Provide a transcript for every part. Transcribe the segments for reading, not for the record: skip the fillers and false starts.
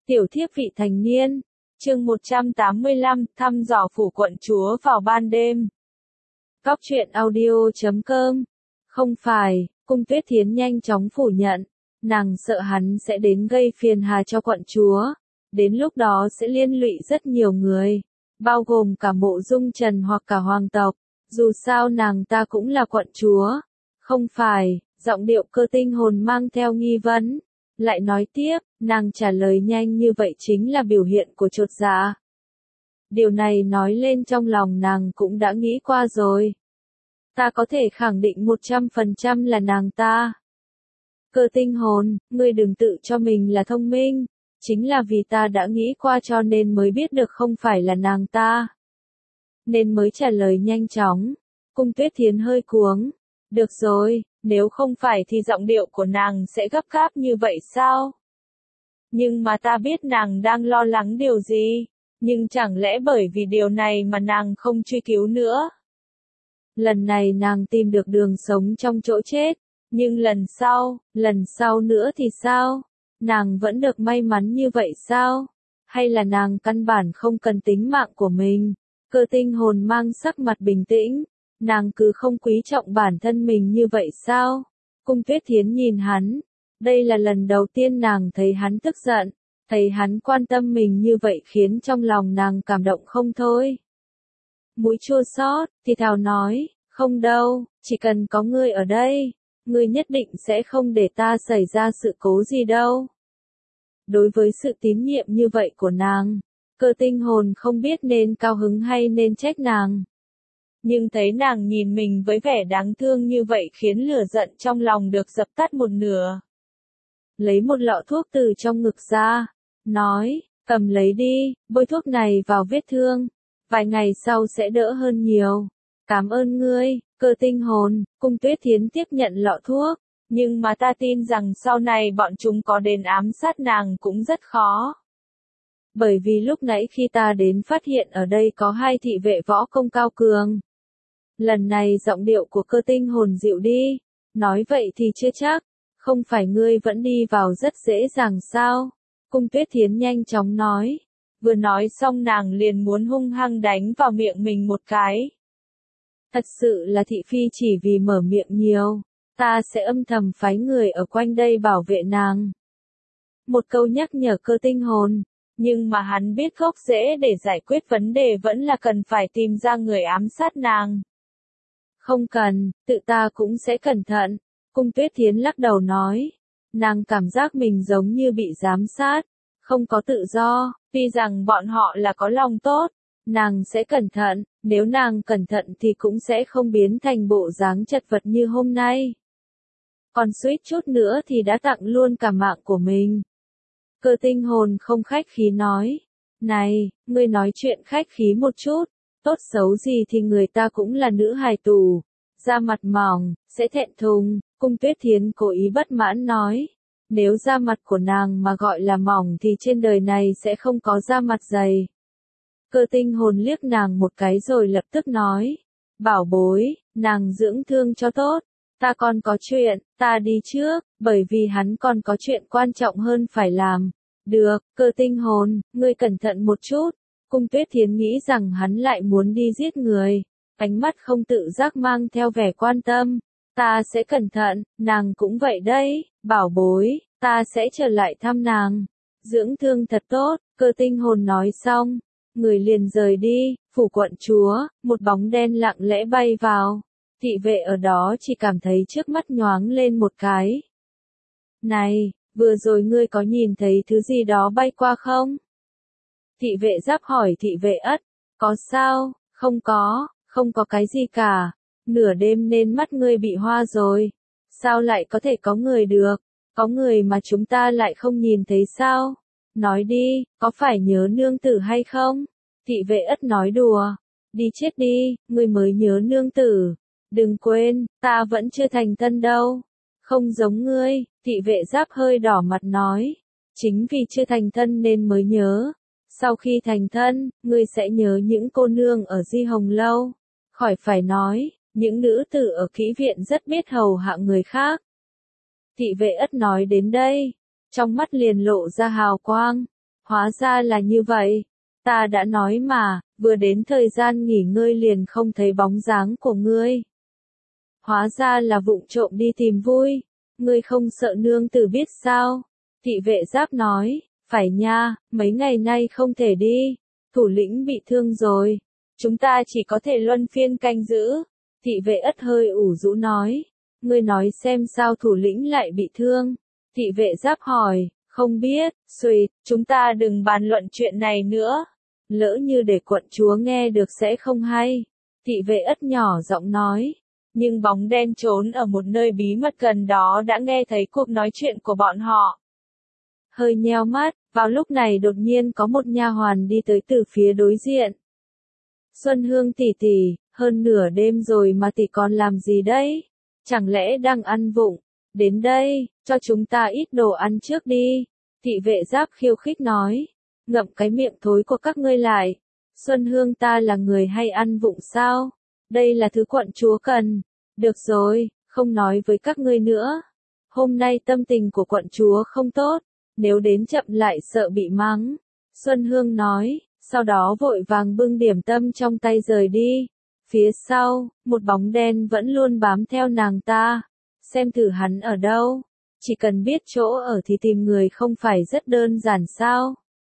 Tiểu thiếp vị thành niên, chương 185, thăm dò phủ quận chúa vào ban đêm. Góc truyện audio.com. Không phải, Cung Tuyết Thiến nhanh chóng phủ nhận, nàng sợ hắn sẽ đến gây phiền hà cho quận chúa, đến lúc đó sẽ liên lụy rất nhiều người, bao gồm cả Mộ Dung Trần hoặc cả hoàng tộc, dù sao nàng ta cũng là quận chúa. Không phải, giọng điệu Cơ Tinh Hồn mang theo nghi vấn. Lại nói tiếp, nàng trả lời nhanh như vậy chính là biểu hiện của chột dạ. Điều này nói lên trong lòng nàng cũng đã nghĩ qua rồi. Ta có thể khẳng định 100% là nàng ta. Cơ Tinh Hồn, ngươi đừng tự cho mình là thông minh, chính là vì ta đã nghĩ qua cho nên mới biết được không phải là nàng ta. Nên mới trả lời nhanh chóng. Cung Tuyết Thiến hơi cuống. Được rồi, nếu không phải thì giọng điệu của nàng sẽ gấp gáp như vậy sao? Nhưng mà ta biết nàng đang lo lắng điều gì, nhưng chẳng lẽ bởi vì điều này mà nàng không truy cứu nữa? Lần này nàng tìm được đường sống trong chỗ chết, nhưng lần sau nữa thì sao? Nàng vẫn được may mắn như vậy sao? Hay là nàng căn bản không cần tính mạng của mình? Cơ Tinh Hồn mang sắc mặt bình tĩnh. Nàng cứ không quý trọng bản thân mình như vậy sao? Cung Tuyết Thiến nhìn hắn. Đây là lần đầu tiên nàng thấy hắn tức giận. Thấy hắn quan tâm mình như vậy khiến trong lòng nàng cảm động không thôi. Mũi chua xót, thì thào nói, không đâu, chỉ cần có ngươi ở đây, ngươi nhất định sẽ không để ta xảy ra sự cố gì đâu. Đối với sự tín nhiệm như vậy của nàng, Cơ Tinh Hồn không biết nên cao hứng hay nên trách nàng. Nhưng thấy nàng nhìn mình với vẻ đáng thương như vậy khiến lửa giận trong lòng được dập tắt một nửa. Lấy một lọ thuốc từ trong ngực ra, nói, cầm lấy đi, bôi thuốc này vào vết thương, vài ngày sau sẽ đỡ hơn nhiều. Cảm ơn ngươi, Cơ Tinh Hồn. Cung Tuyết Thiến tiếp nhận lọ thuốc, nhưng mà ta tin rằng sau này bọn chúng có đến ám sát nàng cũng rất khó. Bởi vì lúc nãy khi ta đến phát hiện ở đây có hai thị vệ võ công cao cường. Lần này giọng điệu của Cơ Tinh Hồn dịu đi, nói vậy thì chưa chắc, không phải ngươi vẫn đi vào rất dễ dàng sao? Cung Tuyết Thiến nhanh chóng nói, vừa nói xong nàng liền muốn hung hăng đánh vào miệng mình một cái. Thật sự là thị phi chỉ vì mở miệng nhiều, ta sẽ âm thầm phái người ở quanh đây bảo vệ nàng. Một câu nhắc nhở Cơ Tinh Hồn, nhưng mà hắn biết gốc rễ để giải quyết vấn đề vẫn là cần phải tìm ra người ám sát nàng. Không cần, tự ta cũng sẽ cẩn thận. Cung Tuyết Thiến lắc đầu nói. Nàng cảm giác mình giống như bị giám sát, không có tự do, tuy rằng bọn họ là có lòng tốt. Nàng sẽ cẩn thận, nếu nàng cẩn thận thì cũng sẽ không biến thành bộ dáng chật vật như hôm nay. Còn suýt chút nữa thì đã tặng luôn cả mạng của mình. Cơ Tinh Hồn không khách khí nói. Này, ngươi nói chuyện khách khí một chút. Tốt xấu gì thì người ta cũng là nữ hài tử, da mặt mỏng, sẽ thẹn thùng. Cung Tuyết Thiến cố ý bất mãn nói, nếu da mặt của nàng mà gọi là mỏng thì trên đời này sẽ không có da mặt dày. Cơ Tinh Hồn liếc nàng một cái rồi lập tức nói, bảo bối, nàng dưỡng thương cho tốt, ta còn có chuyện, ta đi trước, bởi vì hắn còn có chuyện quan trọng hơn phải làm. Được, Cơ Tinh Hồn, ngươi cẩn thận một chút. Cung Tuyết Thiến nghĩ rằng hắn lại muốn đi giết người, ánh mắt không tự giác mang theo vẻ quan tâm. Ta sẽ cẩn thận, nàng cũng vậy đấy, bảo bối, ta sẽ trở lại thăm nàng. Dưỡng thương thật tốt, Cơ Tinh Hồn nói xong, người liền rời đi. Phủ quận chúa, một bóng đen lặng lẽ bay vào. Thị vệ ở đó chỉ cảm thấy trước mắt nhoáng lên một cái. Này, vừa rồi ngươi có nhìn thấy thứ gì đó bay qua không? Thị vệ Giáp hỏi thị vệ Ất, có sao? Không có cái gì cả. Nửa đêm nên mắt ngươi bị hoa rồi. Sao lại có thể có người được? Có người mà chúng ta lại không nhìn thấy sao? Nói đi, có phải nhớ nương tử hay không? Thị vệ Ất nói đùa. Đi chết đi, ngươi mới nhớ nương tử. Đừng quên, ta vẫn chưa thành thân đâu. Không giống ngươi, thị vệ Giáp hơi đỏ mặt nói. Chính vì chưa thành thân nên mới nhớ. Sau khi thành thân, ngươi sẽ nhớ những cô nương ở Di Hồng Lâu. Khỏi phải nói, những nữ tử ở kỹ viện rất biết hầu hạ người khác. Thị vệ Ất nói đến đây, trong mắt liền lộ ra hào quang. Hóa ra là như vậy. Ta đã nói mà, vừa đến thời gian nghỉ ngơi liền không thấy bóng dáng của ngươi. Hóa ra là vụng trộm đi tìm vui. Ngươi không sợ nương tử biết sao? Thị vệ giáp nói, phải nha, mấy ngày nay không thể đi. Thủ lĩnh bị thương rồi. Chúng ta chỉ có thể luân phiên canh giữ. Thị vệ ất hơi ủ rũ nói. Ngươi nói xem sao thủ lĩnh lại bị thương. Thị vệ giáp hỏi, không biết, suýt, chúng ta đừng bàn luận chuyện này nữa. Lỡ như để quận chúa nghe được sẽ không hay. Thị vệ ất nhỏ giọng nói. Nhưng bóng đen trốn ở một nơi bí mật gần đó đã nghe thấy cuộc nói chuyện của bọn họ. Hơi nheo mắt, vào lúc này đột nhiên có một nha hoàn đi tới từ phía đối diện. Xuân Hương tỷ tỷ, hơn nửa đêm rồi mà tỷ còn làm gì đấy? Chẳng lẽ đang ăn vụng? Đến đây, cho chúng ta ít đồ ăn trước đi. Thị vệ giáp khiêu khích nói. Ngậm cái miệng thối của các ngươi lại. Xuân Hương ta là người hay ăn vụng sao? Đây là thứ quận chúa cần. Được rồi, không nói với các ngươi nữa. Hôm nay tâm tình của quận chúa không tốt. Nếu đến chậm lại sợ bị mắng. Xuân Hương nói, sau đó vội vàng bưng điểm tâm trong tay rời đi. Phía sau, một bóng đen vẫn luôn bám theo nàng ta. Xem thử hắn ở đâu. Chỉ cần biết chỗ ở thì tìm người không phải rất đơn giản sao.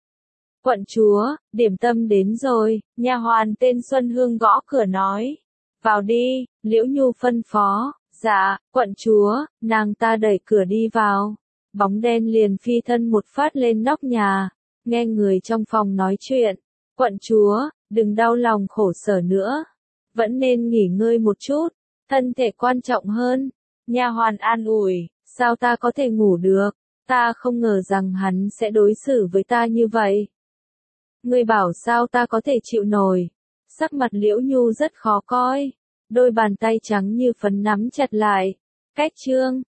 Quận chúa, điểm tâm đến rồi, nha hoàn tên Xuân Hương gõ cửa nói. Vào đi, Liễu Nhu phân phó. Dạ, quận chúa, nàng ta đẩy cửa đi vào. Bóng đen liền phi thân một phát lên nóc nhà. Nghe người trong phòng nói chuyện. Quận chúa, đừng đau lòng khổ sở nữa. Vẫn nên nghỉ ngơi một chút. Thân thể quan trọng hơn. Nha hoàn an ủi, sao ta có thể ngủ được? Ta không ngờ rằng hắn sẽ đối xử với ta như vậy. Ngươi bảo sao ta có thể chịu nổi. Sắc mặt Liễu Nhu rất khó coi. Đôi bàn tay trắng như phấn nắm chặt lại. Cách chương